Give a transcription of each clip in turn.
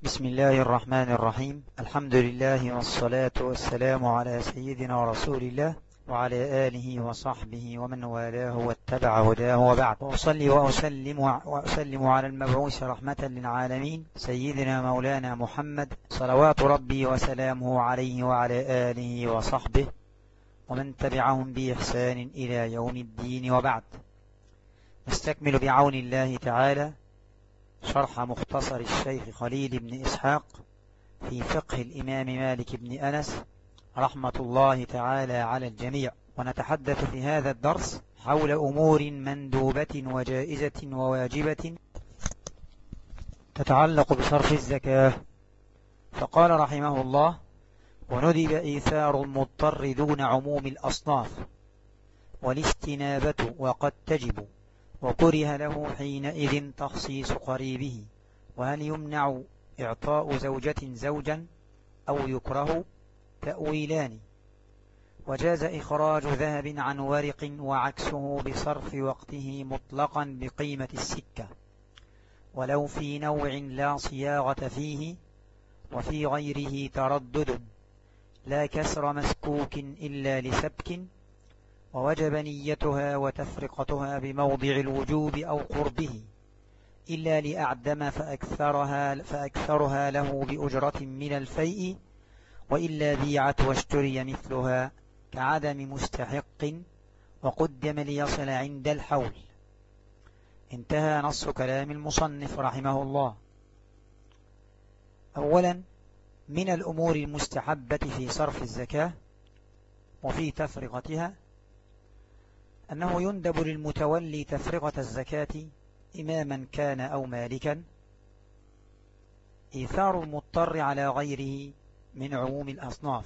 بسم الله الرحمن الرحيم. الحمد لله والصلاة والسلام على سيدنا ورسول الله وعلى آله وصحبه ومن والاه واتبع هداه، وبعد. وأصلي وأسلم على المبعوث رحمة للعالمين سيدنا مولانا محمد، صلوات ربي وسلامه عليه وعلى آله وصحبه ومن تبعهم بإحسان إلى يوم الدين، وبعد. نستكمل بعون الله تعالى شرح مختصر الشيخ خليل بن إسحاق في فقه الإمام مالك بن أنس رحمة الله تعالى على الجميع. ونتحدث في هذا الدرس حول أمور مندوبة وجائزة وواجبة تتعلق بصرف الزكاة. فقال رحمه الله: وندب إيثار المضطر دون عموم الأصناف، والاستنابة وقد تجب، وكره له حينئذ تخصيص قريبه. وهل يمنع إعطاء زوجة زوجا أو يكره؟ تأويلان. وجاز إخراج ذهب عن ورق وعكسه بصرف وقته مطلقا بقيمة السكة، ولو في نوع لا صياغة فيه، وفي غيره تردد، لا كسر مسكوك إلا لسبك، ووجب نيتها وتفرقتها بموضع الوجوب أو قربه، إلا لأعدم فأكثرها له بأجرة من الفيء، وإلا بيعت واشتري مثلها كعدم مستحق وقدم ليصل عند الحول. انتهى نص كلام المصنف رحمه الله. أولا، من الأمور المستحبة في صرف الزكاة وفي تفرقتها أنه يندب للمتولي تفرقة الزكاة إماما كان أو مالكا إيثار المضطر على غيره من عموم الأصناف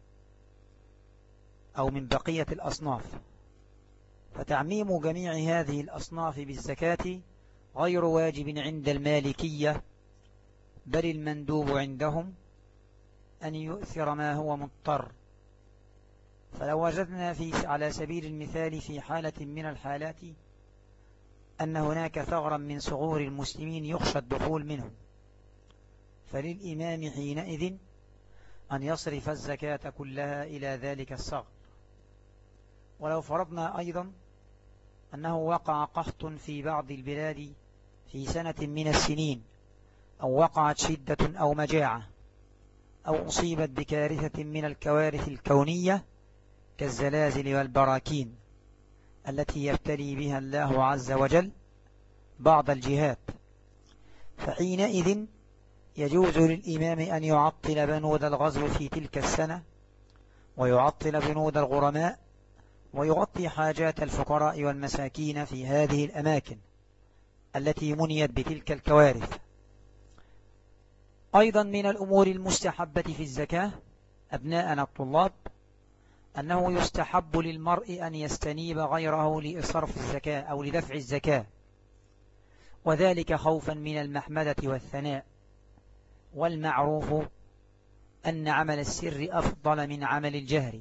أو من بقية الأصناف، فتعميم جميع هذه الأصناف بالزكاة غير واجب عند المالكية، بل المندوب عندهم أن يؤثر ما هو مضطر. فلو وجدنا على سبيل المثال في حالة من الحالات أن هناك ثغرا من ثغور المسلمين يخشى الدخول منه، فللإمام حينئذ أن يصرف الزكاة كلها إلى ذلك الثغر. ولو فرضنا أيضا أنه وقع قحط في بعض البلاد في سنة من السنين، أو وقعت شدة أو مجاعة، أو أصيبت بكارثة من الكوارث الكونية كالزلازل والبراكين التي يبتلي بها الله عز وجل بعض الجهات، فحينئذ يجوز للإمام أن يعطل بنود الغزو في تلك السنة، ويعطل بنود الغرماء، ويغطي حاجات الفقراء والمساكين في هذه الأماكن التي منيت بتلك الكوارث. أيضا من الأمور المستحبة في الزكاة أبناءنا الطلاب أنه يستحب للمرء أن يستنيب غيره لصرف الزكاة أو لدفع الزكاة، وذلك خوفا من المحمدة والثناء. والمعروف أن عمل السر أفضل من عمل الجهر،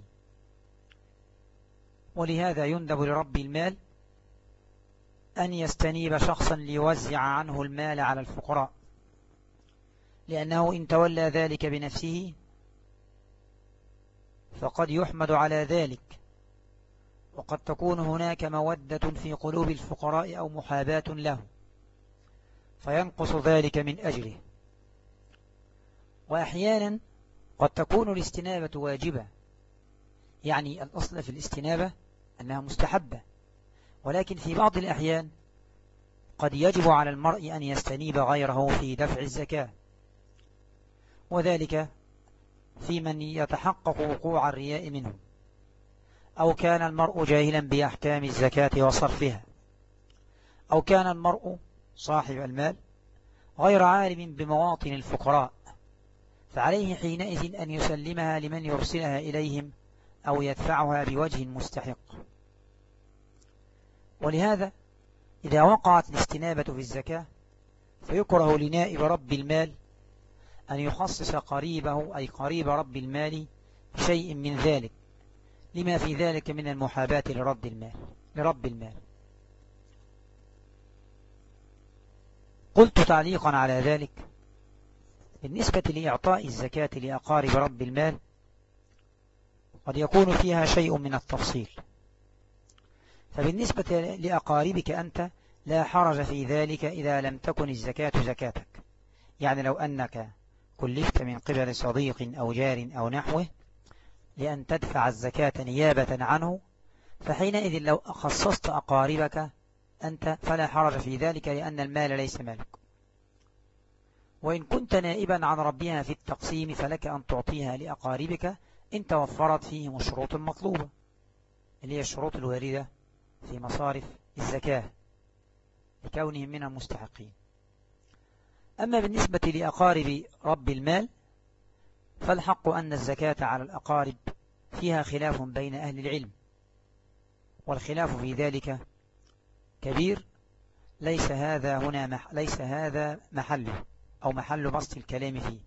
ولهذا يندب لرب المال أن يستنيب شخصا ليوزع عنه المال على الفقراء، لأنه إن تولى ذلك بنفسه فقد يحمد على ذلك، وقد تكون هناك مودة في قلوب الفقراء أو محاباة له، فينقص ذلك من أجله. وأحيانا قد تكون الاستنابة واجبة، يعني الأصل في الاستنابة أنها مستحبة، ولكن في بعض الأحيان قد يجب على المرء أن يستنيب غيره في دفع الزكاة، وذلك في من يتحقق وقوع الرياء منه، أو كان المرء جاهلا بأحكام الزكاة وصرفها، أو كان المرء صاحب المال غير عالم بمواطن الفقراء، فعليه حينئذ أن يسلمها لمن يرسلها إليهم أو يدفعها بوجه مستحق. ولهذا إذا وقعت الاستنابة في الزكاة فيكره لنائب رب المال أن يخصص قريبه أي قريب رب المال شيء من ذلك، لما في ذلك من المحاباة لرب المال. قلت تعليقا على ذلك بالنسبة لإعطاء الزكاة لأقارب رب المال قد يكون فيها شيء من التفصيل. فبالنسبة لأقاربك أنت لا حرج في ذلك إذا لم تكن الزكاة زكاتك. يعني لو أنك كلفت من قبل صديق أو جار أو نحوه لأن تدفع الزكاة نيابة عنه، فحينئذ لو خصصت أقاربك أنت فلا حرج في ذلك، لأن المال ليس مالك. وإن كنت نائبا عن ربها في التقسيم فلك أن تعطيها لأقاربك إن توفرت فيهم الشروط المطلوبة، اللي هي الشروط الواردة في مصارف الزكاة لكونهم من المستحقين. أما بالنسبة لأقارب رب المال فالحق أن الزكاة على الأقارب فيها خلاف بين أهل العلم، والخلاف في ذلك كبير. ليس هذا محله أو محل بسط الكلام فيه.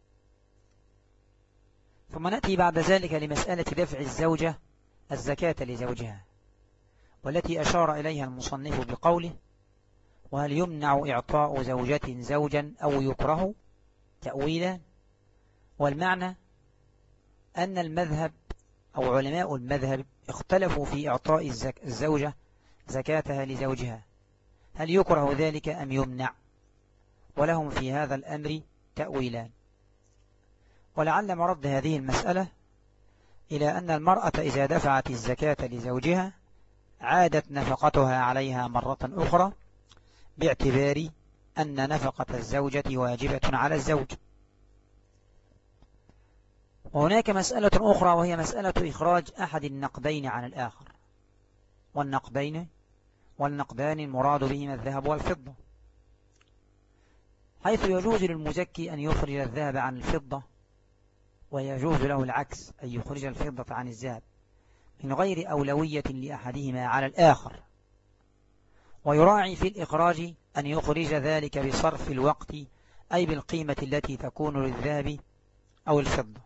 ثم نأتي بعد ذلك لمسألة دفع الزوجة الزكاة لزوجها، والتي أشار إليها المصنف بقوله: وهل يمنع إعطاء زوجة زوجا أو يكره؟ تأويلا. والمعنى أن المذهب أو علماء المذهب اختلفوا في إعطاء الزوجة زكاتها لزوجها، هل يكره ذلك أم يمنع؟ ولهم في هذا الأمر تأويلان. ولعل مرد هذه المسألة إلى أن المرأة إذا دفعت الزكاة لزوجها عادت نفقتها عليها مرة أخرى، باعتبار أن نفقة الزوجة واجبة على الزوج. وهناك مسألة أخرى وهي مسألة إخراج أحد النقدين عن الآخر، والنقدان المراد بهما الذهب والفضة، حيث يجوز للمزكي أن يخرج الذهب عن الفضة، ويجوز له العكس أن يخرج الفضة عن الذهب من غير أولوية لأحدهما على الآخر. ويراعي في الإخراج أن يخرج ذلك بصرف الوقت، أي بالقيمة التي تكون للذهب أو الفضة.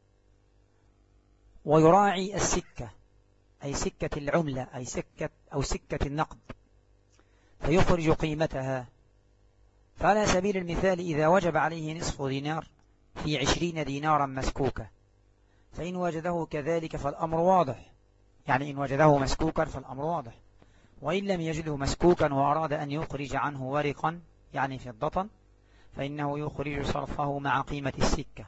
ويراعي السكة، أي سكة العملة، أو سكة النقد، فيخرج قيمتها. فعلى سبيل المثال إذا وجب عليه نصف دينار في 20 دينارا مسكوكة، فإن وجده كذلك فالأمر واضح، يعني إن وجده مسكوكا فالأمر واضح. وإن لم يجده مسكوكا وأراد أن يخرج عنه ورقا يعني فضة، فإنه يخرج صرفه مع قيمة السكة.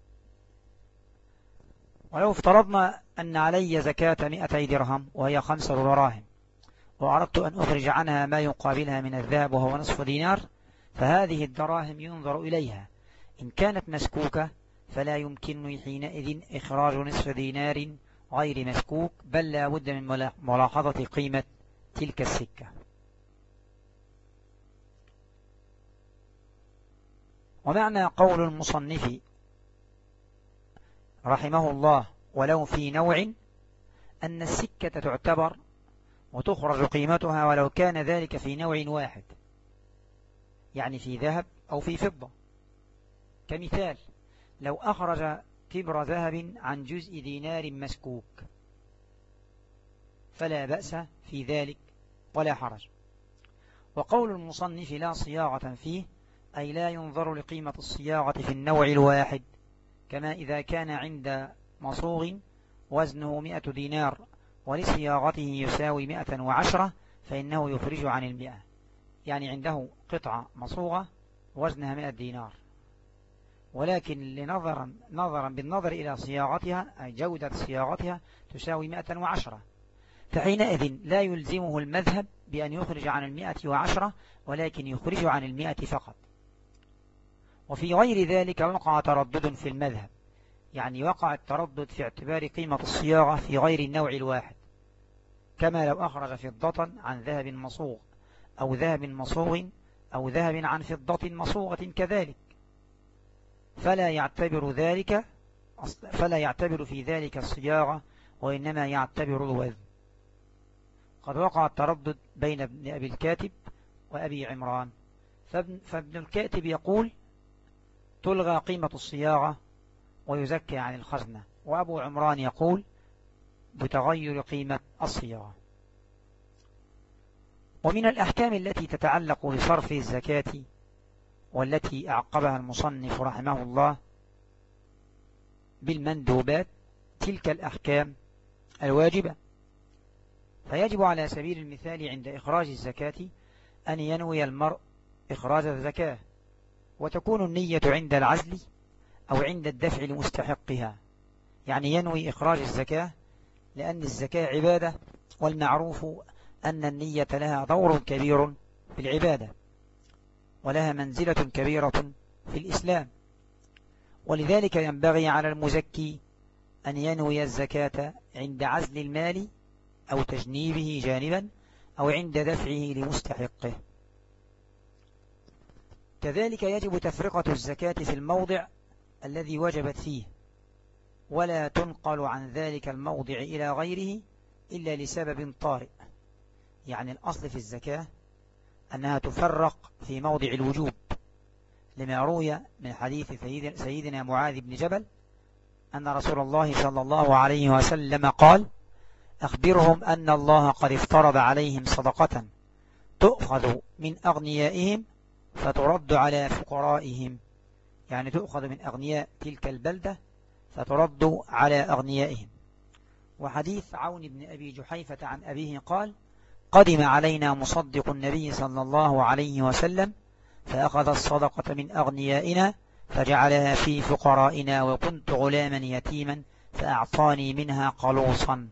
ولو افترضنا أن علي زكاة 200 درهم وهي 5 دراهم، وأردت أن أخرج عنها ما يقابلها من الذهب وهو نصف دينار، فهذه الدراهم ينظر إليها، إن كانت مسكوكة فلا يمكنني حينئذ إخراج نصف دينار غير مسكوك، بل لا بد من ملاحظة قيمة تلك السكة. ومعنى قول المصنف رحمه الله ولو في نوع، أن السكة تعتبر وتخرج قيمتها ولو كان ذلك في نوع واحد، يعني في ذهب أو في فضة. كمثال لو أخرج كبر ذهب عن جزء دينار مسكوك فلا بأس في ذلك ولا حرج. وقول المصنف لا صياغة فيه، أي لا ينظر لقيمة الصياغة في النوع الواحد، كما إذا كان عند مصوغ وزنه 100 دينار ولصياغته يساوي 110 فإنه يخرج عن 100، يعني عنده قطعة مصوغة وزنها 100 دينار، ولكن نظرا بالنظر إلى صياغتها أي جودة صياغتها تساوي 110، فحينئذ لا يلزمه المذهب بأن يخرج عن 110، ولكن يخرج عن 100 فقط. وفي غير ذلك وقع تردد في المذهب، يعني وقع التردد في اعتبار قيمة الصياغة في غير النوع الواحد، كما لو أخرج فضة عن ذهب مصوغ، أو ذهب مصوغ، أو ذهب عن فضة مصوغة كذلك، فلا يعتبر في ذلك الصياغة، وإنما يعتبر الوزن. قد وقع التردد بين ابن أبي الكاتب وأبي عمران، فابن الكاتب يقول تلغى قيمة الصياغة ويزكى عن الخزنة، وأبو عمران يقول بتغير قيمة الصياغة. ومن الأحكام التي تتعلق بصرف الزكاة والتي أعقبها المصنف رحمه الله بالمندوبات تلك الأحكام الواجبة. فيجب على سبيل المثال عند إخراج الزكاة أن ينوي المرء إخراج الزكاة، وتكون النية عند العزل أو عند الدفع لمستحقها، يعني ينوي إخراج الزكاة لأن الزكاة عبادة، والمعروف أن النية لها دور كبير في العبادة ولها منزلة كبيرة في الإسلام. ولذلك ينبغي على المزكي أن ينوي الزكاة عند عزل المال أو تجنيبه جانبا أو عند دفعه لمستحقه. كذلك يجب تفرقة الزكاة في الموضع الذي وجبت فيه، ولا تنقل عن ذلك الموضع إلى غيره إلا لسبب طارئ. يعني الأصل في الزكاة أنها تفرق في موضع الوجوب، لما روي من حديث سيدنا معاذ بن جبل أن رسول الله صلى الله عليه وسلم قال: أخبرهم أن الله قد افترض عليهم صدقة تؤخذ من أغنيائهم فترد على فقرائهم، يعني تؤخذ من أغنياء تلك البلدة فترد على أغنيائهم. وحديث عون بن أبي جحيفة عن أبيه قال: قدم علينا مصدق النبي صلى الله عليه وسلم فأخذ الصدقة من أغنيائنا فجعلها في فقرائنا، وكنت غلاما يتيما فأعطاني منها قلوصا.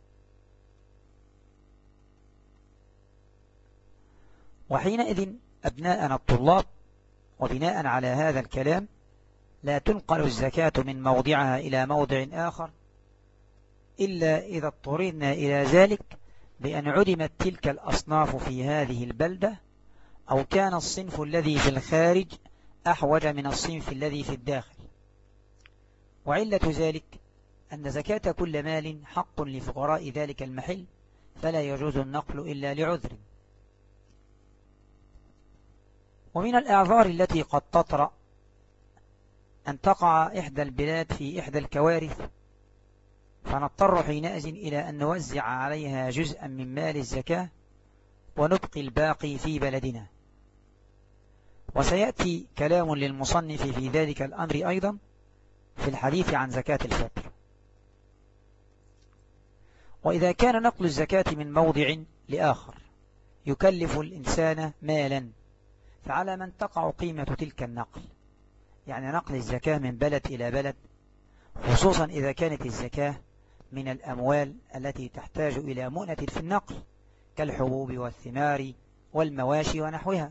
وحينئذ أبناءنا الطلاب، وبناء على هذا الكلام لا تنقل الزكاة من موضعها إلى موضع آخر إلا إذا اضطررنا إلى ذلك بأن عدمت تلك الأصناف في هذه البلدة، أو كان الصنف الذي في الخارج أحوج من الصنف الذي في الداخل. وعلة ذلك أن زكاة كل مال حق لفقراء ذلك المحل، فلا يجوز النقل إلا لعذر. ومن الأعذار التي قد تطرأ أن تقع إحدى البلاد في إحدى الكوارث، فنضطر حينئذ إلى أن نوزع عليها جزءا من مال الزكاة ونبقي الباقي في بلدنا. وسيأتي كلام للمصنف في ذلك الأمر أيضا في الحديث عن زكاة الفطر. وإذا كان نقل الزكاة من موضع لآخر يكلف الإنسان مالا، فعلى من تقع قيمة تلك النقل، يعني نقل الزكاة من بلد إلى بلد، خصوصا إذا كانت الزكاة من الأموال التي تحتاج إلى مؤنة في النقل كالحبوب والثمار والمواشي ونحوها.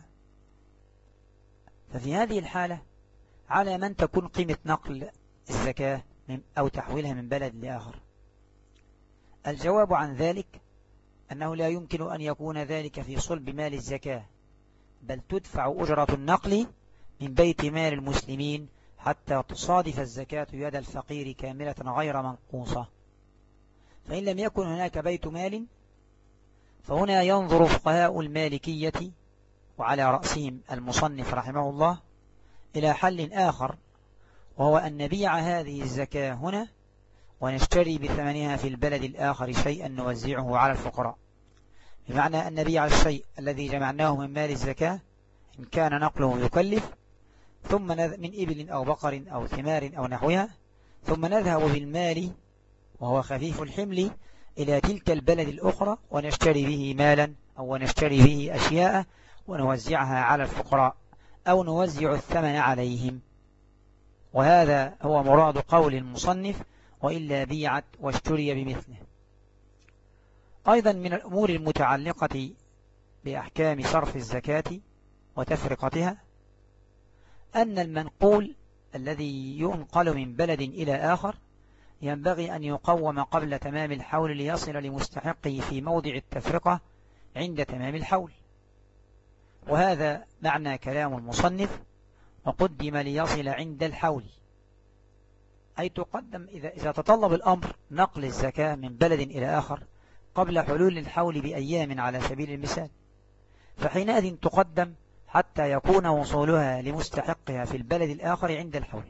ففي هذه الحالة على من تكون قيمة نقل الزكاة أو تحويلها من بلد لآخر؟ الجواب عن ذلك أنه لا يمكن أن يكون ذلك في صلب مال الزكاة، بل تدفع أجرة النقل من بيت مال المسلمين حتى تصادف الزكاة يد الفقير كاملة غير منقوصة. فإن لم يكن هناك بيت مال، فهنا ينظر فقهاء المالكية وعلى رأسهم المصنف رحمه الله إلى حل آخر، وهو أن نبيع هذه الزكاة هنا ونشتري بثمنها في البلد الآخر شيئا نوزعه على الفقراء، بمعنى أن نبيع الشيء الذي جمعناه من مال الزكاة إن كان نقله يكلف، ثم من إبل أو بقر أو ثمار أو نحوها، ثم نذهب بالمال وهو خفيف الحمل إلى تلك البلد الأخرى ونشتري به مالا أو نشتري به أشياء ونوزعها على الفقراء أو نوزع الثمن عليهم. وهذا هو مراد قول المصنف: وإلا بيعت واشتري بمثله. أيضا من الأمور المتعلقة بأحكام صرف الزكاة وتفرقتها أن المنقول الذي ينقل من بلد إلى آخر ينبغي أن يقوم قبل تمام الحول ليصل لمستحقه في موضع التفرقة عند تمام الحول. وهذا معنى كلام المصنف: وقدم ليصل عند الحول، أي تقدم إذا تطلب الأمر نقل الزكاة من بلد إلى آخر قبل حلول الحول بأيام على سبيل المثال، فحينئذ تقدم حتى يكون وصولها لمستحقها في البلد الآخر عند الحول.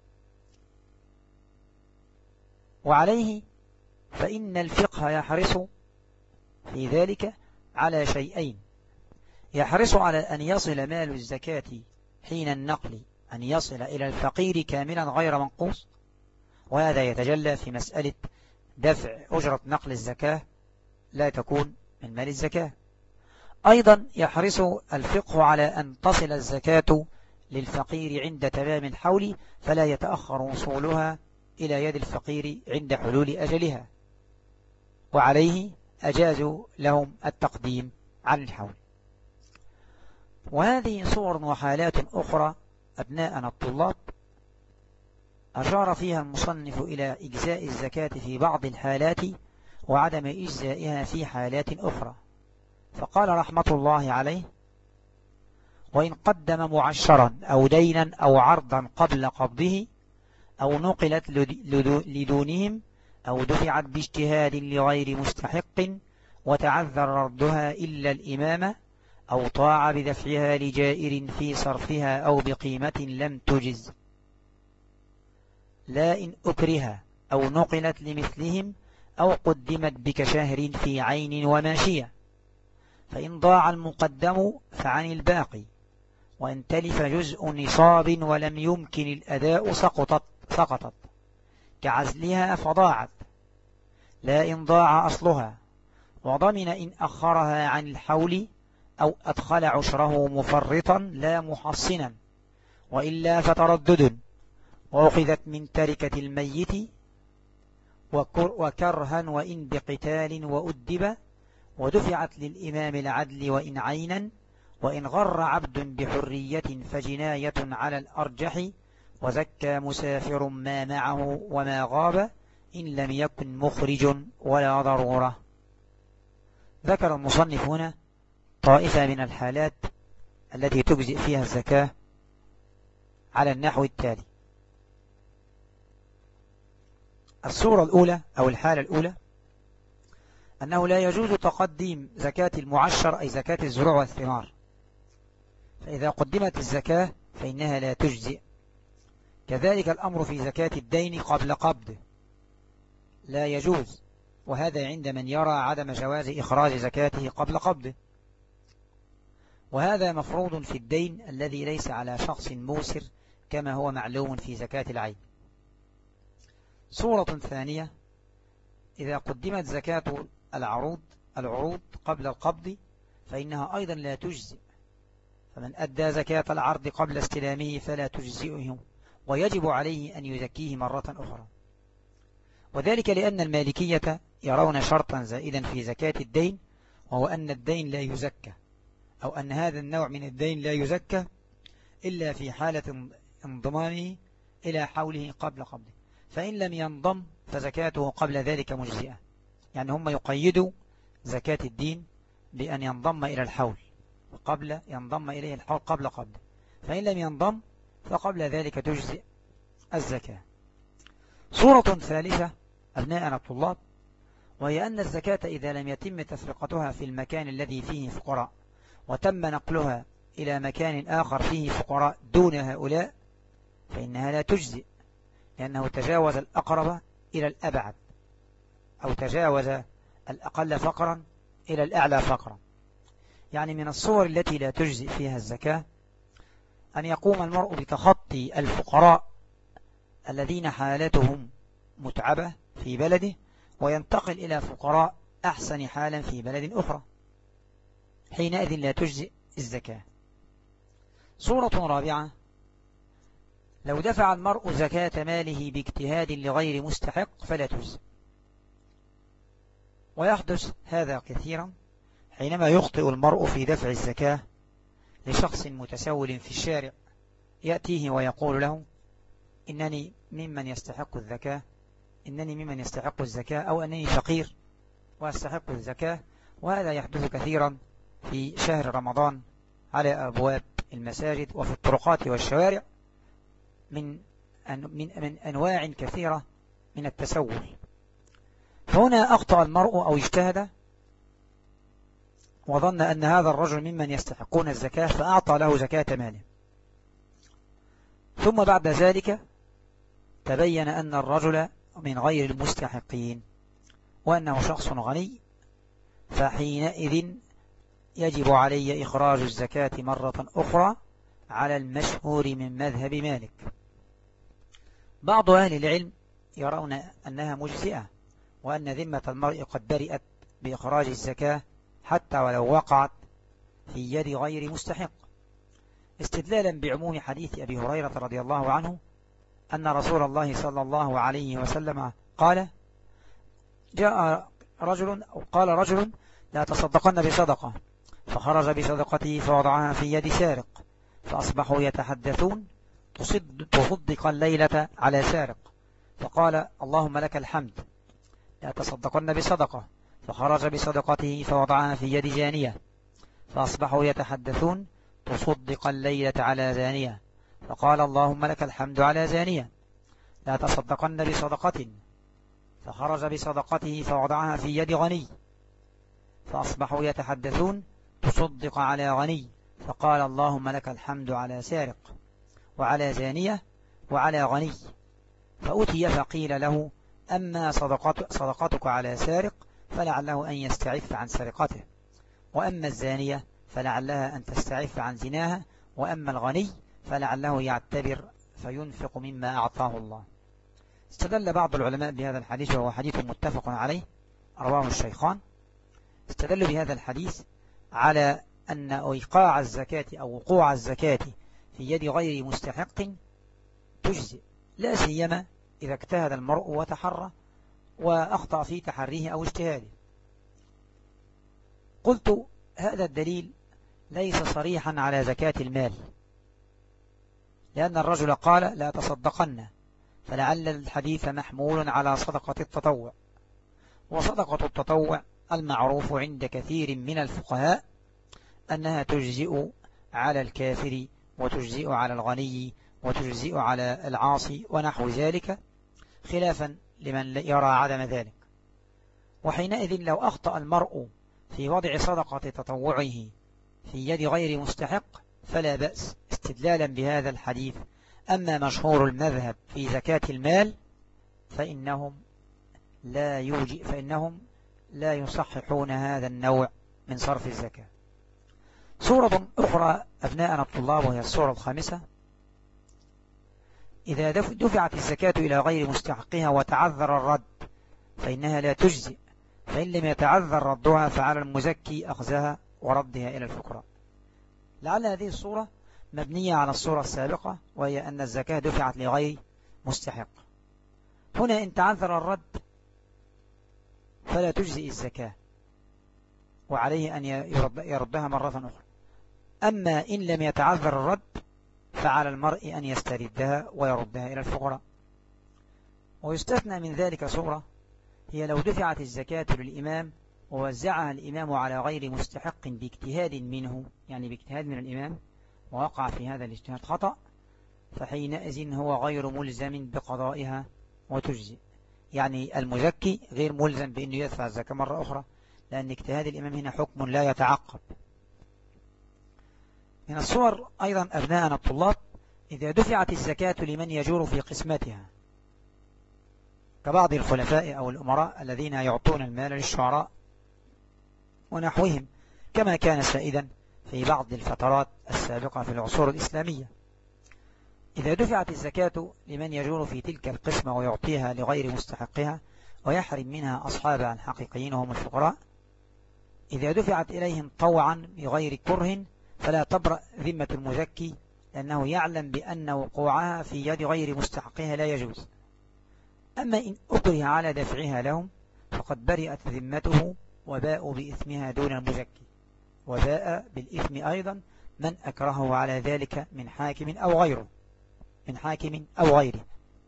وعليه فإن الفقه يحرص في ذلك على شيئين: يحرص على أن يصل مال الزكاة حين النقل أن يصل إلى الفقير كاملا غير منقوص، وهذا يتجلى في مسألة دفع أجرة نقل الزكاة لا تكون من مال الزكاة. أيضا يحرص الفقه على أن تصل الزكاة للفقير عند تمام الحول، فلا يتأخر وصولها إلى يد الفقير عند حلول أجلها، وعليه أجازوا لهم التقديم عن الحول. وهذه صور وحالات أخرى أبناءنا الطلاب أشار فيها المصنف إلى إجزاء الزكاة في بعض الحالات وعدم إجزائها في حالات أخرى، فقال رحمة الله عليه: وإن قدم معشرا أو دينا أو عرضا قبل قبضه أو نقلت لدونهم أو دفعت باجتهاد لغير مستحق وتعذر ردها إلا الإمامة أو طاع بدفعها لجائر في صرفها أو بقيمة لم تجز، لا إن أكرها أو نقلت لمثلهم أو قدمت بكشهر في عين وماشية، فإن ضاع المقدم فعن الباقي، وإن تلف جزء نصاب ولم يمكن الأداء سقطت كعزلها فضاعت، لا إن ضاع أصلها، وضمن إن أخرها عن الحول أو أدخل عشره مفرطا لا محصنا، وإلا فتردد، وأخذت من تركة الميت وكرها وإن بقتال وأدب، ودفعت للإمام العدل وإن عينا، وإن غر عبد بحرية فجناية على الأرجح، وزكى مسافر ما معه وما غاب إن لم يكن مخرج ولا ضرورة. ذكر المصنف هنا طائفة من الحالات التي تجزئ فيها الزكاة على النحو التالي: الصورة الأولى أو الحالة الأولى أنه لا يجوز تقديم زكاة المعشر أي زكاة الزروع والثمار، فإذا قدمت الزكاة فإنها لا تجزئ. كذلك الأمر في زكاة الدين قبل قبضه لا يجوز، وهذا عند من يرى عدم جواز إخراج زكاته قبل قبضه، وهذا مفروض في الدين الذي ليس على شخص موسر كما هو معلوم في زكاة العين. صورة ثانية: إذا قدمت زكاة العروض قبل القبض فإنها أيضا لا تجزئ، فمن أدى زكاة العرض قبل استلامه فلا تجزئه، ويجب عليه أن يزكيه مرة أخرى، وذلك لأن المالكية يرون شرطا زائدا في زكاة الدين، وهو أن الدين لا يزكى، أو أن هذا النوع من الدين لا يزكى إلا في حالة انضمامه إلى حوله قبل قبضه، فإن لم ينضم فزكاته قبل ذلك مجزئة. يعني هم يقيدوا زكاة الدين بأن ينضم إلى الحول ينضم إليه الحول قبل قبضه، فإن لم ينضم فقبل ذلك تجزئ الزكاة. صورة ثالثة أبناءنا الطلاب، وهي أن الزكاة إذا لم يتم تفرقتها في المكان الذي فيه فقراء وتم نقلها إلى مكان آخر فيه فقراء دون هؤلاء فإنها لا تجزئ، لأنه تجاوز الأقرب إلى الأبعد، أو تجاوز الأقل فقرا إلى الأعلى فقرا. يعني من الصور التي لا تجزئ فيها الزكاة أن يقوم المرء بتخطي الفقراء الذين حالتهم متعبة في بلده وينتقل إلى فقراء أحسن حالا في بلد أخرى، حينئذ لا تجزئ الزكاة. صورة رابعة: لو دفع المرء زكاة ماله باجتهاد لغير مستحق فلا تجزئ، ويحدث هذا كثيرا حينما يخطئ المرء في دفع الزكاة لشخص متسول في الشارع، يأتيه ويقول له: إنني ممن يستحق الزكاة، أو أنني فقير وأستحق الزكاة. وهذا يحدث كثيرا في شهر رمضان على أبواب المساجد وفي الطرقات والشوارع من أنواع كثيرة من التسول. فهنا أخطأ المرء أو اجتهد وظن أن هذا الرجل ممن يستحقون الزكاة فأعطى له زكاة ماله، ثم بعد ذلك تبين أن الرجل من غير المستحقين وأنه شخص غني، فحينئذ يجب علي إخراج الزكاة مرة أخرى على المشهور من مذهب مالك. بعض أهل العلم يرون أنها مجزئة، وأن ذمة المرء قد برئت بإخراج الزكاة حتى ولو وقعت في يد غير مستحق، استدلالا بعموم حديث أبي هريرة رضي الله عنه أن رسول الله صلى الله عليه وسلم قال: جاء رجل أو قال رجل: لا تصدقن بصدقة، فخرج بصدقته فوضعها في يد سارق، فأصبحوا يتحدثون: تصدق الليلة على سارق، فقال: اللهم لك الحمد. لا تصدقن بصدقة، فخرج بصدقته فوضعها في يد زانية، فأصبحوا يتحدثون: تصدق الليلة على زانية، فقال: اللهم لك الحمد على زانية. لا تصدقن بصدقة، فخرج بصدقته فوضعها في يد غني، فأصبحوا يتحدثون: تصدق على غني، فقال: اللهم لك الحمد على سارق وعلى زانية وعلى غني. فأتي فقيل له: أما صدقتك على سارق فلعله أن يستعف عن سرقته، وأما الزانية فلعلها أن تستعف عن زناها، وأما الغني فلعله يعتبر فينفق مما أعطاه الله. استدل بعض العلماء بهذا الحديث، وهو حديث متفق عليه رواه الشيخان، استدلوا بهذا الحديث على أن إيقاع الزكاة أو وقوع الزكاة في يد غير مستحق تجزئ، لا سيما إذا اجتهد المرء وتحرى وأخطأ في تحريه أو اجتهاده. قلت: هذا الدليل ليس صريحا على زكاة المال، لأن الرجل قال: لا تصدقن، فلعل الحديث محمول على صدقة التطوع، وصدقة التطوع المعروف عند كثير من الفقهاء أنها تجزئ على الكافر، وتجزئ على الغني، وتجزئ على العاصي ونحو ذلك، خلافا لمن يرى عدم ذلك. وحينئذ لو أخطأ المرء في وضع صدقة تطوعه في يد غير مستحق فلا بأس، استدلالا بهذا الحديث. أما مشهور المذهب في زكاة المال فإنهم لا يصححون هذا النوع من صرف الزكاة. سورة أخرى أبناءنا الطلاب، وهي السورة الخامسة: إذا دفعت الزكاة إلى غير مستحقها وتعذر الرد فإنها لا تجزئ، فإن لم يتعذر ردها فعلى المزكي أخذها وردها إلى الفقراء. لعل هذه الصورة مبنية على الصورة السابقة، وهي أن الزكاة دفعت لغير مستحق. هنا إن تعذر الرد فلا تجزئ الزكاة، وعليه أن يردها مرة أخرى. أما إن لم يتعذر الرد فعلى المرء أن يستردها ويردها إلى الفقراء. ويستثنى من ذلك صورة، هي لو دفعت الزكاة للإمام ووزعها الإمام على غير مستحق باجتهاد منه، يعني باجتهاد من الإمام، ووقع في هذا الاجتهاد خطأ، فحينئذ هو غير ملزم بقضائها وتجزئ. يعني المزكي غير ملزم بأنه يدفع الزكاة مرة أخرى، لأن اجتهاد الإمام هنا حكم لا يتعقب. من الصور أيضا أبناءنا الطلاب: إذا دفعت الزكاة لمن يجور في قسمتها، كبعض الخلفاء أو الأمراء الذين يعطون المال للشعراء ونحوهم، كما كان سائدا في بعض الفترات السابقة في العصور الإسلامية. إذا دفعت الزكاة لمن يجور في تلك القسمة ويعطيها لغير مستحقها ويحرم منها أصحابها الحقيقيين وهم الفقراء، إذا دفعت إليهم طوعا بغير كره فلا تبرأ ذمة المزكي، لأنه يعلم بأن وقوعها في يد غير مستحقها لا يجوز. أما إن أكره على دفعها لهم فقد برئت ذمته، وباءوا بإثمها دون المزكي، وباء بالإثم أيضا من أكرهه على ذلك من حاكم أو غيره.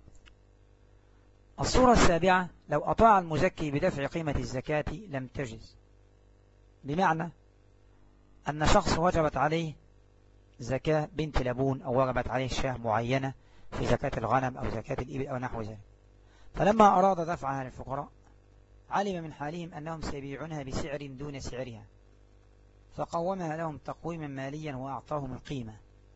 الصورة السابعة: لو أطاع المزكي بدفع قيمة الزكاة لم تجز، بمعنى أن شخص وجبت عليه زكاة بنت لبون، أو وجبت عليه شاه معينة في زكاة الغنم أو زكاة الإبل أو نحو ذلك، فلما أراد دفعها للفقراء علم من حالهم أنهم سيبيعونها بسعر دون سعرها، فقومها لهم تقويما ماليا وأعطاهم القيمة،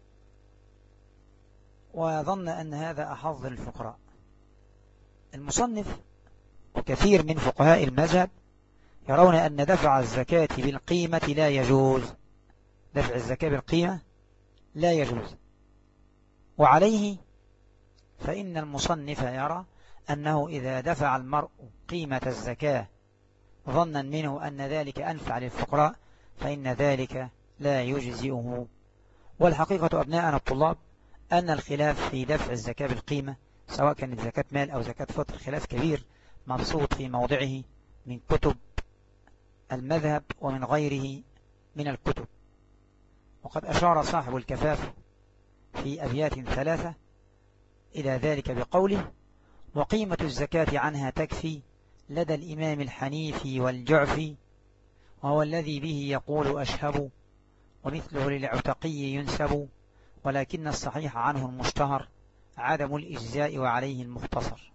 وظن أن هذا أحظ للفقراء. المصنف وكثير من فقهاء المذهب يرون أن دفع الزكاة بالقيمة لا يجوز. دفع الزكاة بالقيمة لا يجوز. وعليه فإن المصنف يرى أنه إذا دفع المرء قيمة الزكاة ظنا منه أن ذلك أنفع للفقراء فإن ذلك لا يجزئه. والحقيقة أبناءنا الطلاب أن الخلاف في دفع الزكاة بالقيمة سواء كانت زكاة مال أو زكاة فطر خلاف كبير مبسوط في موضعه من كتب المذهب ومن غيره من الكتب. وقد أشار صاحب الكفاف في أبيات 3 إلى ذلك بقوله: وقيمة الزكاة عنها تكفي لدى الإمام الحنيفي والجعفي، وهو الذي به يقول أشهب، ومثله للعتقي ينسب، ولكن الصحيح عنه المشتهر عدم الإجزاء وعليه المختصر.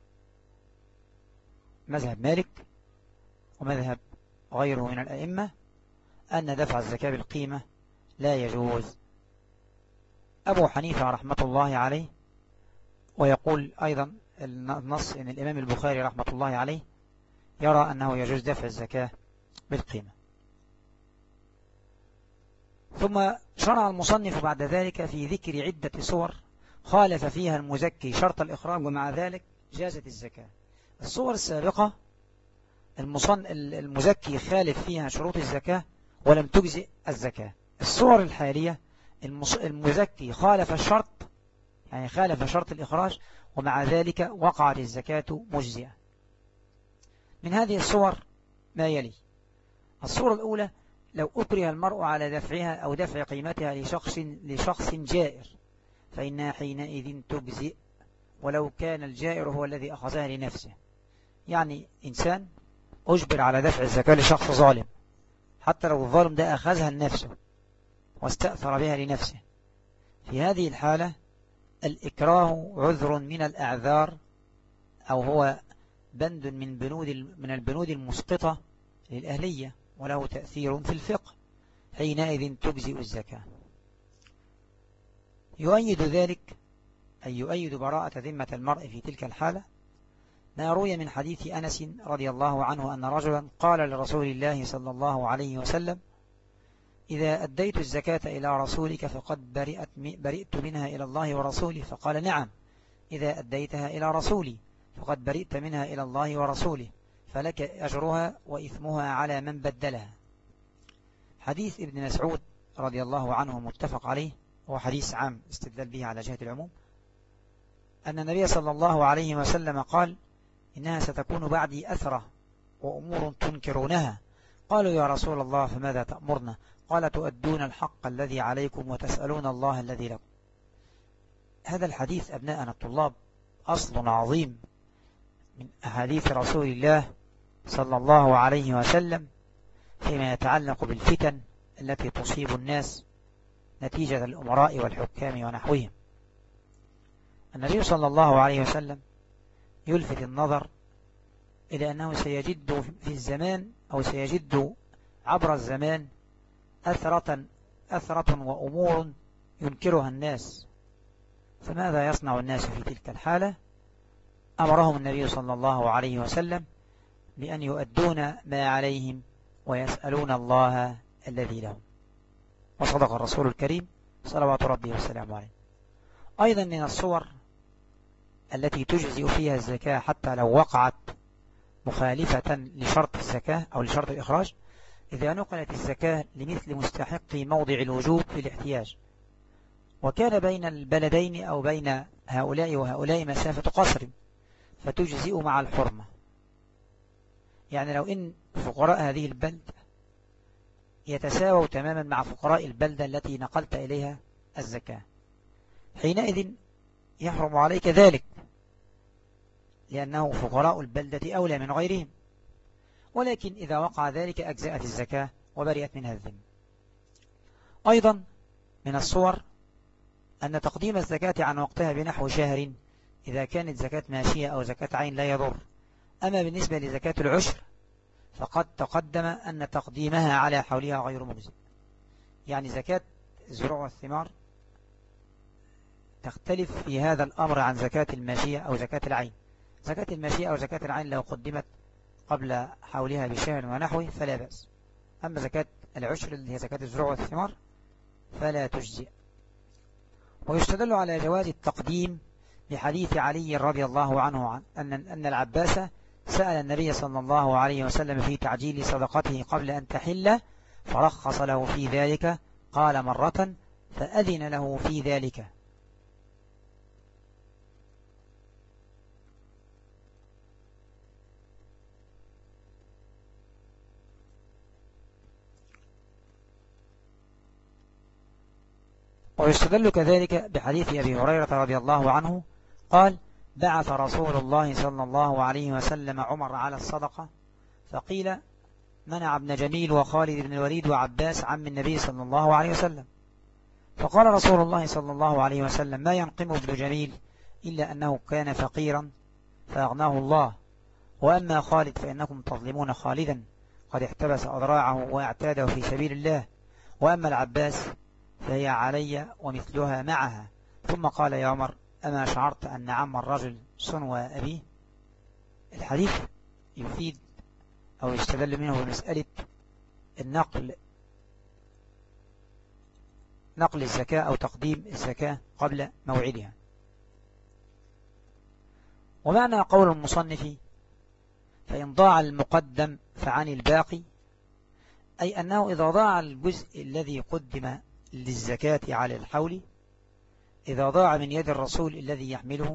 مذهب مالك ومذهب غيره من الأئمة أن دفع الزكاة بالقيمة لا يجوز. أبو حنيفة رحمة الله عليه، ويقول أيضا النص إن الإمام البخاري رحمة الله عليه يرى أنه يجوز دفع الزكاة بالقيمة. ثم شرع المصنف بعد ذلك في ذكر عدة صور خالف فيها المزكي شرط الإخراج ومع ذلك جازت الزكاة. الصور السابقة المزكي خالف فيها شروط الزكاة ولم تجزئ الزكاة. الصور الحالية المزكي خالف الشرط، يعني خالف شرط الإخراج ومع ذلك وقعت الزكاة مجزئة. من هذه الصور ما يلي: الصورة الأولى: لو أكره المرء على دفعها أو دفع قيمتها لشخص جائر فإنها حينئذ تجزئ ولو كان الجائر هو الذي أخذها لنفسه. يعني إنسان أجبر على دفع الزكاة لشخص ظالم، حتى لو الظالم ده أخذها لنفسه واستأثر بها لنفسه، في هذه الحالة الإكراه عذر من الأعذار أو هو بند من البنود المسقطة للأهلية وله تأثير في الفقه، حينئذ تجزئ الزكاة. يؤيد ذلك أي يؤيد براءة ذمة المرء في تلك الحالة ما روي من حديث أنس رضي الله عنه أن رجلا قال لرسول الله صلى الله عليه وسلم: إذا أديت الزكاة إلى رسولك فقد برئت منها إلى الله ورسوله. فقال: نعم، إذا أديتها إلى رسولي فقد برئت منها إلى الله ورسوله، فلك أجرها وإثمها على من بدلها. حديث ابن مسعود رضي الله عنه متفق عليه، هو حديث عام استدلال به على جهة العموم، أن النبي صلى الله عليه وسلم قال: إنها ستكون بعدي أثرة وأمور تنكرونها. قالوا: يا رسول الله فماذا تأمرنا؟ قال: تؤدون الحق الذي عليكم وتسألون الله الذي لكم. هذا الحديث أبناءنا الطلاب أصل عظيم من أحاديث رسول الله صلى الله عليه وسلم فيما يتعلق بالفتن التي تصيب الناس نتيجة الأمراء والحكام ونحوهم. النبي صلى الله عليه وسلم يلفت النظر إلى أنه سيجد في الزمان أو سيجد عبر الزمان أثرة وأمور ينكرها الناس، فماذا يصنع الناس في تلك الحالة؟ أمرهم النبي صلى الله عليه وسلم بأن يؤدون ما عليهم ويسألون الله الذي لهم، وصدق الرسول الكريم صلوات ربي وسلامه عليه. أيضا من الصور التي تجزئ فيها الزكاة حتى لو وقعت مخالفة لشرط الزكاة أو لشرط الإخراج: إذا نقلت الزكاة لمثل مستحق موضع الوجوب في الاحتياج، وكان بين البلدين أو بين هؤلاء وهؤلاء مسافة قصر، فتجزئ مع الحرمة. يعني لو إن فقراء هذه البلدة يتساووا تماما مع فقراء البلدة التي نقلت إليها الزكاة، حينئذ يحرم عليك ذلك، لأنه فقراء البلدة أولى من غيرهم. ولكن إذا وقع ذلك أجزأت الزكاة وبرئت منها الذمة. أيضا من الصور أن تقديم الزكاة عن وقتها بنحو شهر إذا كانت زكاة ماشية أو زكاة عين لا يضر. أما بالنسبة لزكاة العشر فقد تقدم أن تقديمها على حولها غير مجزئ. يعني زكاة الزروع والثمار تختلف في هذا الأمر عن زكاة الماشية أو زكاة العين. زكاة الماشية أو زكاة العين لو قدمت قبل حولها بشهر ونحوه فلا بأس. أما زكاة العشر اللي هي زكاة الزروع والثمار فلا تجزئ. ويستدل على جواز التقديم بحديث علي رضي الله عنه أن العباس سأل النبي صلى الله عليه وسلم في تعجيل صدقته قبل أن تحل فرخص له في ذلك، قال مرة فأذن له في ذلك. ويستدل كذلك بحديث أبي هريرة رضي الله عنه قال بعث رسول الله صلى الله عليه وسلم عمر على الصدقة، فقيل منع ابن جميل وخالد بن الوليد وعباس عم النبي صلى الله عليه وسلم، فقال رسول الله صلى الله عليه وسلم ما ينقم ابن جميل إلا أنه كان فقيرا فأغناه الله، وأما خالد فإنكم تظلمون خالدا قد احتبس أذراعه واعتاده في سبيل الله، وأما العباس فهي علي ومثلها معها. ثم قال يا عمر أما شعرت أن عم الرجل سنوى أبيه؟ الحديث يفيد أو يستدل منه بمسألة نقل الزكاة أو تقديم الزكاة قبل موعدها. ومعنى قول المصنف فإن ضاع المقدم فعن الباقي، أي أنه إذا ضاع الجزء الذي قدم للزكاة على الحول، إذا ضاع من يد الرسول الذي يحمله،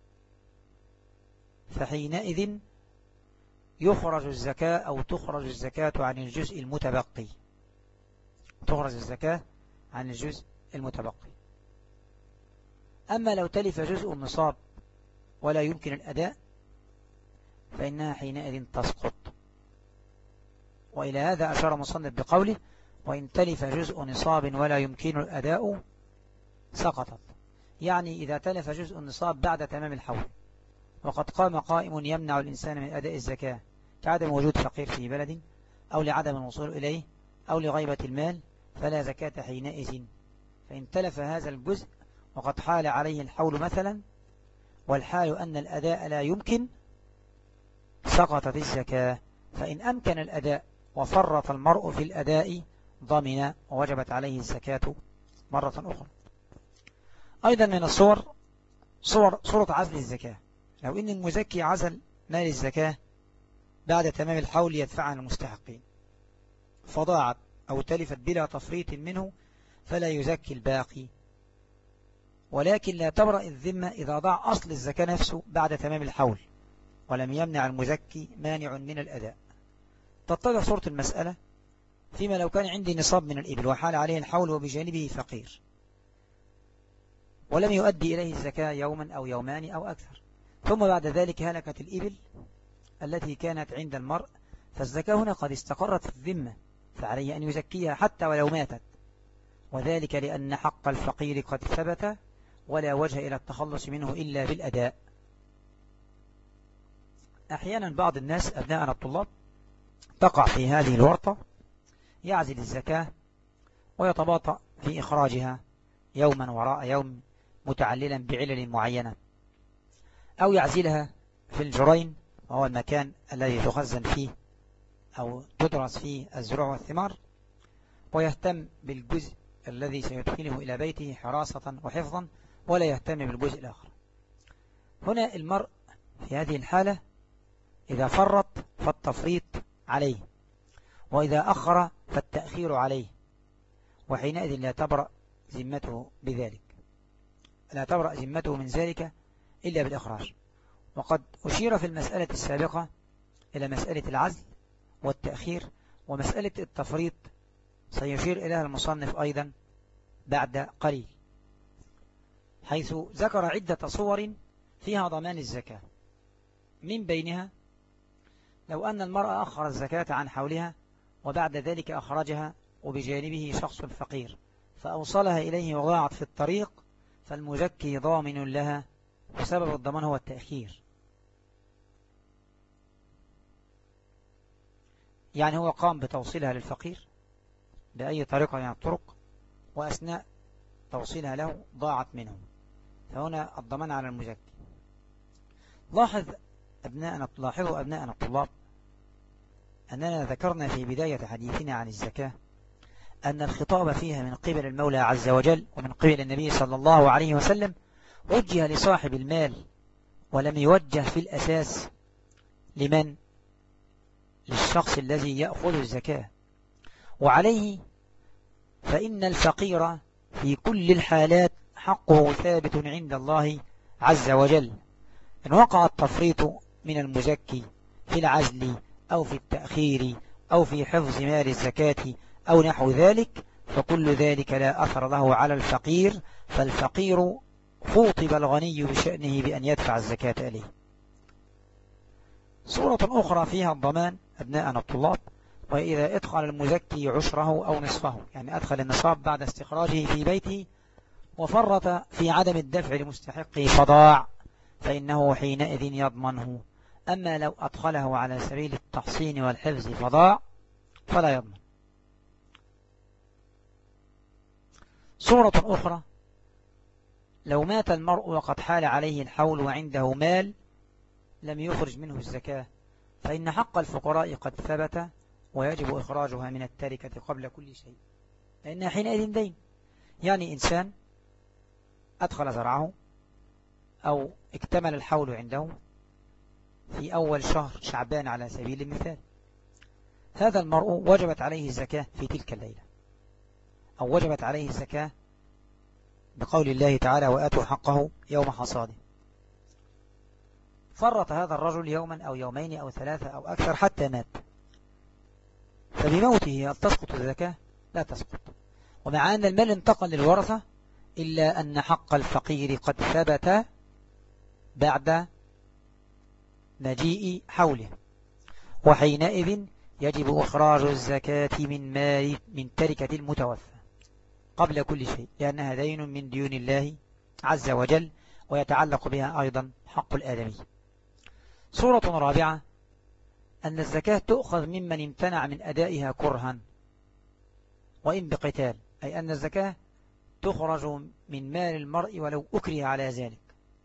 فحينئذ يخرج الزكاة أو تخرج الزكاة عن الجزء المتبقي، تخرج الزكاة عن الجزء المتبقي. أما لو تلف جزء النصاب ولا يمكن الأداء فإنها حينئذ تسقط. وإلى هذا أشار مصنف بقوله وإن تلف جزء نصاب ولا يمكن الأداء سقطت، يعني إذا تلف جزء النصاب بعد تمام الحول وقد قام قائم يمنع الإنسان من أداء الزكاة كعدم وجود فقير في بلد أو لعدم الوصول إليه أو لغيبة المال، فلا زكاة حينئذ. فإن تلف هذا الجزء وقد حال عليه الحول مثلا والحال أن الأداء لا يمكن سقطت الزكاة. فإن أمكن الأداء وفرط المرء في الأداء ضمن ووجبت عليه الزكاة مرة أخرى. أيضا من الصور صورة عزل الزكاة، لو إن المزكي عزل مال الزكاة بعد تمام الحول يدفعها المستحقين فضاعت أو تلفت بلا تفريط منه فلا يزكي الباقي، ولكن لا تبرأ الذمة إذا ضاع أصل الزكاة نفسه بعد تمام الحول ولم يمنع المزكي مانع من الأداء. تتضح صورة المسألة فيما لو كان عندي نصاب من الإبل وحال عليه الحول وبجانبه فقير ولم يؤدي إليه الزكاة يوما أو يومان أو أكثر، ثم بعد ذلك هلكت الإبل التي كانت عند المرء، فالزكاة هنا قد استقرت في الذمة فعليه أن يزكيها حتى ولو ماتت، وذلك لأن حق الفقير قد ثبت ولا وجه إلى التخلص منه إلا بالأداء. أحيانا بعض الناس أبناءنا الطلاب تقع في هذه الورطة، يعزل الزكاة ويتباطأ في إخراجها يوما وراء يوم متعللا بعلل معينة، أو يعزلها في الجرين وهو المكان الذي تخزن فيه أو تدرس فيه الزروع والثمار، ويهتم بالجزء الذي سيدخله إلى بيته حراسة وحفظا ولا يهتم بالجزء الآخر. هنا المرء في هذه الحالة إذا فرط فالتفريط عليه، وإذا أخر فالتأخير عليه، وحينئذ لا تبرأ ذمته بذلك، لا تبرأ ذمته من ذلك إلا بالإخراج. وقد أشير في المسألة السابقة إلى مسألة العزل والتأخير، ومسألة التفريط سيشير إليها المصنف أيضا بعد قليل، حيث ذكر عدة صور فيها ضمان الزكاة. من بينها لو أن المرأة أخر الزكاة عن حولها وبعد ذلك أخرجها وبجانبه شخص فقير فأوصلها إليه وضاعت في الطريق، فالمزكي ضامن لها، وسبب الضمان هو التأخير. يعني هو قام بتوصيلها للفقير بأي طريقة من الطرق، وأثناء توصيلها له ضاعت منه، فهنا الضمان على المزكي. لاحظوا أبناءنا الطلاب أننا ذكرنا في بداية حديثنا عن الزكاة أن الخطاب فيها من قبل المولى عز وجل ومن قبل النبي صلى الله عليه وسلم وجه لصاحب المال، ولم يوجه في الأساس لمن؟ للشخص الذي يأخذ الزكاة. وعليه فإن الفقير في كل الحالات حقه ثابت عند الله عز وجل. إن وقع التفريط من المزكي في العزل أو في التأخير أو في حفظ مال الزكاة أو نحو ذلك، فكل ذلك لا أثر له على الفقير، فالفقير خوطب الغني بشأنه بأن يدفع الزكاة إليه. صورة أخرى فيها الضمان أبناءنا الطلاب، وإذا أدخل المزكي عشره أو نصفه، يعني أدخل النصاب بعد استخراجه في بيته وفرط في عدم الدفع لمستحقه فضاع، فإنه حينئذ يضمنه. أما لو أدخله على سبيل التحصين والحفظ فضاع فلا يضمن. صورة أخرى، لو مات المرء وقد حال عليه الحول وعنده مال لم يخرج منه الزكاة، فإن حق الفقراء قد ثبت ويجب إخراجها من التركة قبل كل شيء، لأنها حينئذ دين. يعني إنسان أدخل زرعه أو اكتمل الحول عنده في أول شهر شعبان على سبيل المثال، هذا المرء وجبت عليه الزكاة في تلك الليلة، أو وجبت عليه الزكاة بقول الله تعالى وآتوا حقه يوم حصاده. فرط هذا الرجل يوما أو يومين أو ثلاثة أو أكثر حتى مات، فبموته هل تسقط الزكاة؟ لا تسقط. ومع أن المال انتقل للورثة إلا أن حق الفقير قد ثبت بعد مجيء حوله، وحينئذ يجب إخراج الزكاة من تركة المتوفى قبل كل شيء، لأنها دين من ديون الله عز وجل ويتعلق بها أيضا حق الآدمي. صورة رابعة، أن الزكاة تؤخذ ممن امتنع من أدائها كرها وإن بقتال، أي أن الزكاة تخرج من مال المرء ولو أكره على ذلك.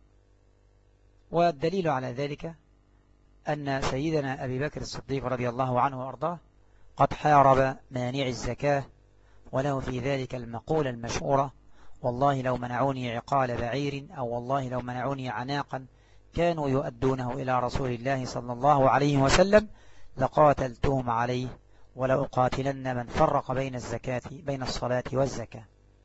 والدليل على ذلك أن سيدنا أبي بكر الصديق رضي الله عنه وأرضاه قد حارب مانع الزكاة، وله في ذلك المقولة المشهورة والله لو منعوني عقال بعير أو والله لو منعوني عناقا كانوا يؤدونه إلى رسول الله صلى الله عليه وسلم لقاتلتهم عليه ولأقاتلن من فرق بين الصلاة والزكاة.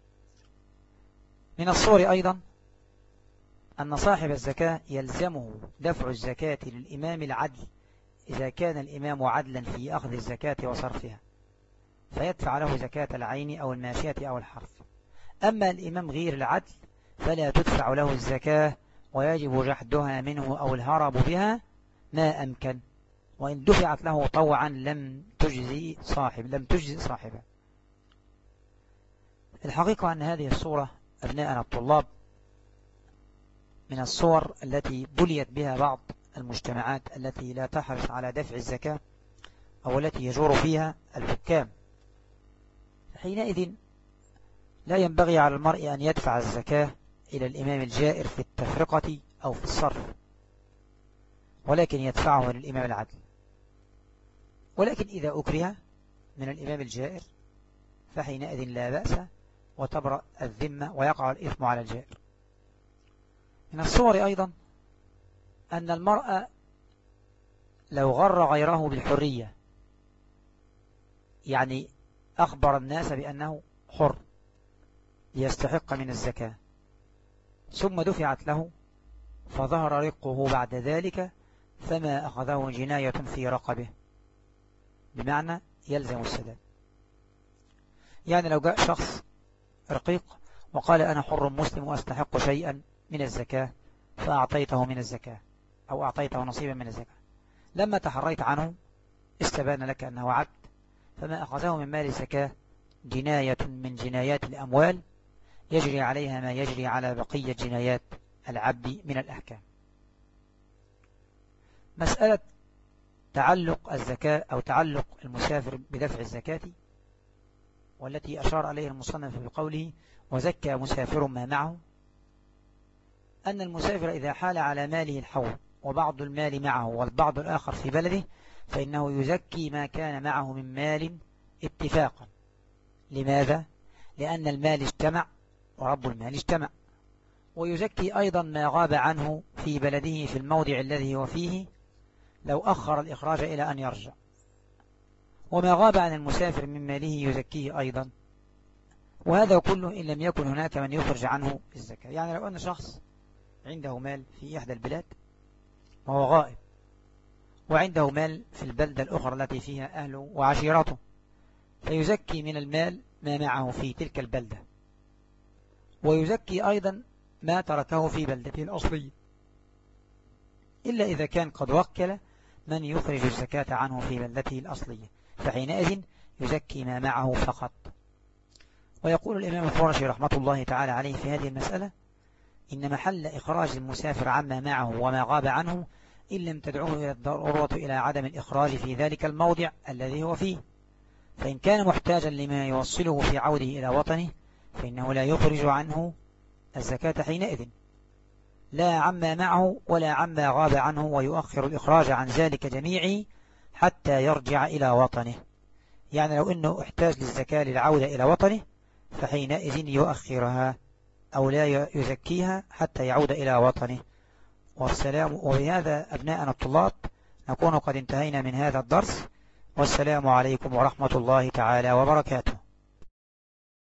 من الصور أيضا أن صاحب الزكاة يلزمه دفع الزكاة للإمام العدل إذا كان الإمام عدلا في أخذ الزكاة وصرفها، فيدفع له زكاة العين أو الماشية أو الحرث. أما الإمام غير العدل فلا تدفع له الزكاة ويجب جحدها منه أو الهرب بها ما أمكن، وإن دفعت له طوعا لم تجزي صاحبه. الحقيقة أن هذه الصورة أبناءنا الطلاب من الصور التي بليت بها بعض المجتمعات التي لا تحرص على دفع الزكاة أو التي يجور فيها الحكام. حينئذ لا ينبغي على المرء أن يدفع الزكاة إلى الإمام الجائر في التفرقة أو في الصرف، ولكن يدفعه للإمام العدل. ولكن إذا أكره من الإمام الجائر فحينئذ لا بأس وتبرأ الذمة ويقع الإثم على الجائر. من الصور أيضا أن المرأة لو غر غيره بالحرية، يعني أخبر الناس بأنه حر ليستحق من الزكاة، ثم دفعت له فظهر رقه بعد ذلك فما أخذه جناية في رقبه، بمعنى يلزم السداد. يعني لو جاء شخص رقيق وقال أنا حر مسلم وأستحق شيئا من الزكاة فأعطيته من الزكاة أو أعطيته نصيبا من الزكاة، لما تحريت عنه استبان لك أنه عبد، فما أخذه من مال الزكاة جناية من جنايات الأموال يجري عليها ما يجري على بقية جنايات العبد من الأحكام. مسألة تعلق الزكاة أو تعلق المسافر بدفع الزكاة، والتي أشار عليه المصنف بقوله وزكى مسافر ما معه، أن المسافر إذا حال على ماله الحول وبعض المال معه والبعض الآخر في بلده فإنه يزكي ما كان معه من مال اتفاقا، لماذا؟ لأن المال اجتمع ورب المال اجتمع. ويزكي أيضا ما غاب عنه في بلده في الموضع الذي هو فيه لو أخر الإخراج إلى أن يرجع. وما غاب عن المسافر من ماله يزكيه أيضا. وهذا كله إن لم يكن هناك من يخرج عنه الزكاة. يعني لو أن شخص عنده مال في إحدى البلاد وهو غائب، وعنده مال في البلدة الأخرى التي فيها أهله وعشيرته، فيزكي من المال ما معه في تلك البلدة، ويزكي أيضا ما تركه في بلدته الأصلية، إلا إذا كان قد وكل من يخرج الزكاة عنه في بلدته الأصلية، فحينئذ يزكي ما معه فقط. ويقول الإمام القرشي رحمة الله تعالى عليه في هذه المسألة: إن محل إخراج المسافر عما معه وما غاب عنه إن لم تدعوه إلى الضرورة إلى عدم الإخراج في ذلك الموضع الذي هو فيه. فإن كان محتاجا لما يوصله في عوده إلى وطنه فإنه لا يخرج عنه الزكاة حينئذ، لا عما معه ولا عما غاب عنه، ويؤخر الإخراج عن ذلك جميعه حتى يرجع إلى وطنه. يعني لو أنه احتاج للزكاة للعودة إلى وطنه فحينئذ يؤخرها أو لا يزكيها حتى يعود إلى وطنه. والسلام. وبهذا أبناءنا الطلاب نكون قد انتهينا من هذا الدرس، والسلام عليكم ورحمة الله تعالى وبركاته.